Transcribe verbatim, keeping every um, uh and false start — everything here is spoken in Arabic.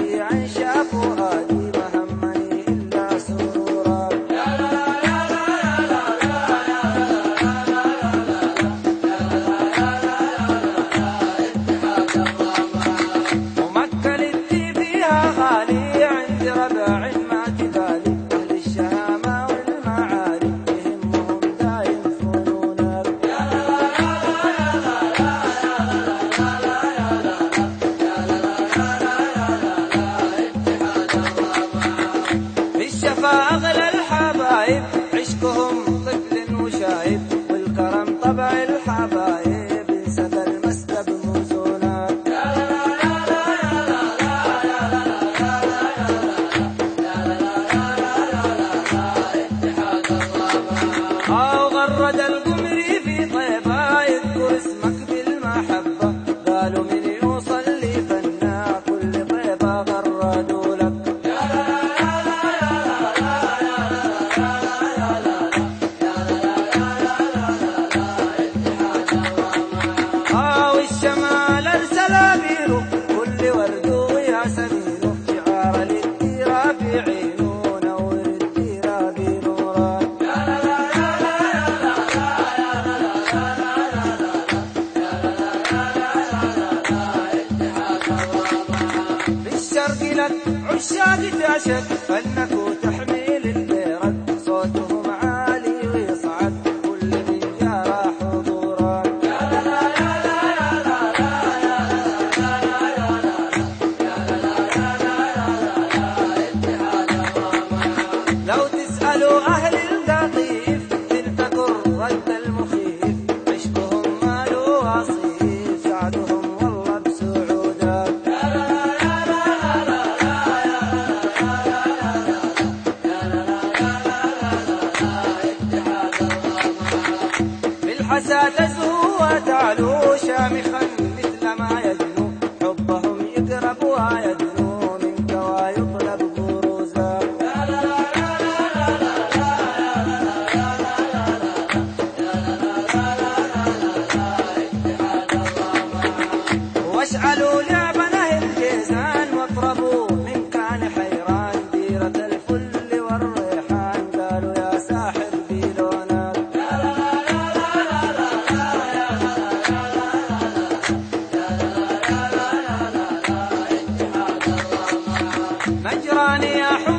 جميعا شافوا هادي ما همني إلا سرورا. ومكة اللي فيها غالي عند ربع ما تبالي، أهل الشهامة والمعالي يهمهم دايم فنونك. بالشفا أغلى الحبايب عشقهم طفل وشايب، والكرم طبع الحبايب انسب المسكب موزونك. أو غرد القمري في طيبة يذكر اسمك بالمحبة، قالوا من يوصل لي فنا كل طيبة غردوا لك. أو الشمال ارسل بيرو كل ورد وياسمينه، شعار للديرة في عينه نور الديرة بنورك. بالشرق لك عشاق تعشق فنك وتحميل البيرك، صوتهم عالي ويصعد كل من جرى حضورك. لو تسألوا أهل القطيف تلتقوا الرد المخيف، عشقهم ما له وصيف سعدهم والله بسعودك. بالحسا تزهو وتعلو شامخا مثل ما يدنو، حبهم يقرب ويدنو منك ويطلب بروزك. واشعلوا لعبنا الجيزان واطربوا من كان حيران، ديرة الفل والريحان قالوا يا ساحر بلونك. مجراني يا حب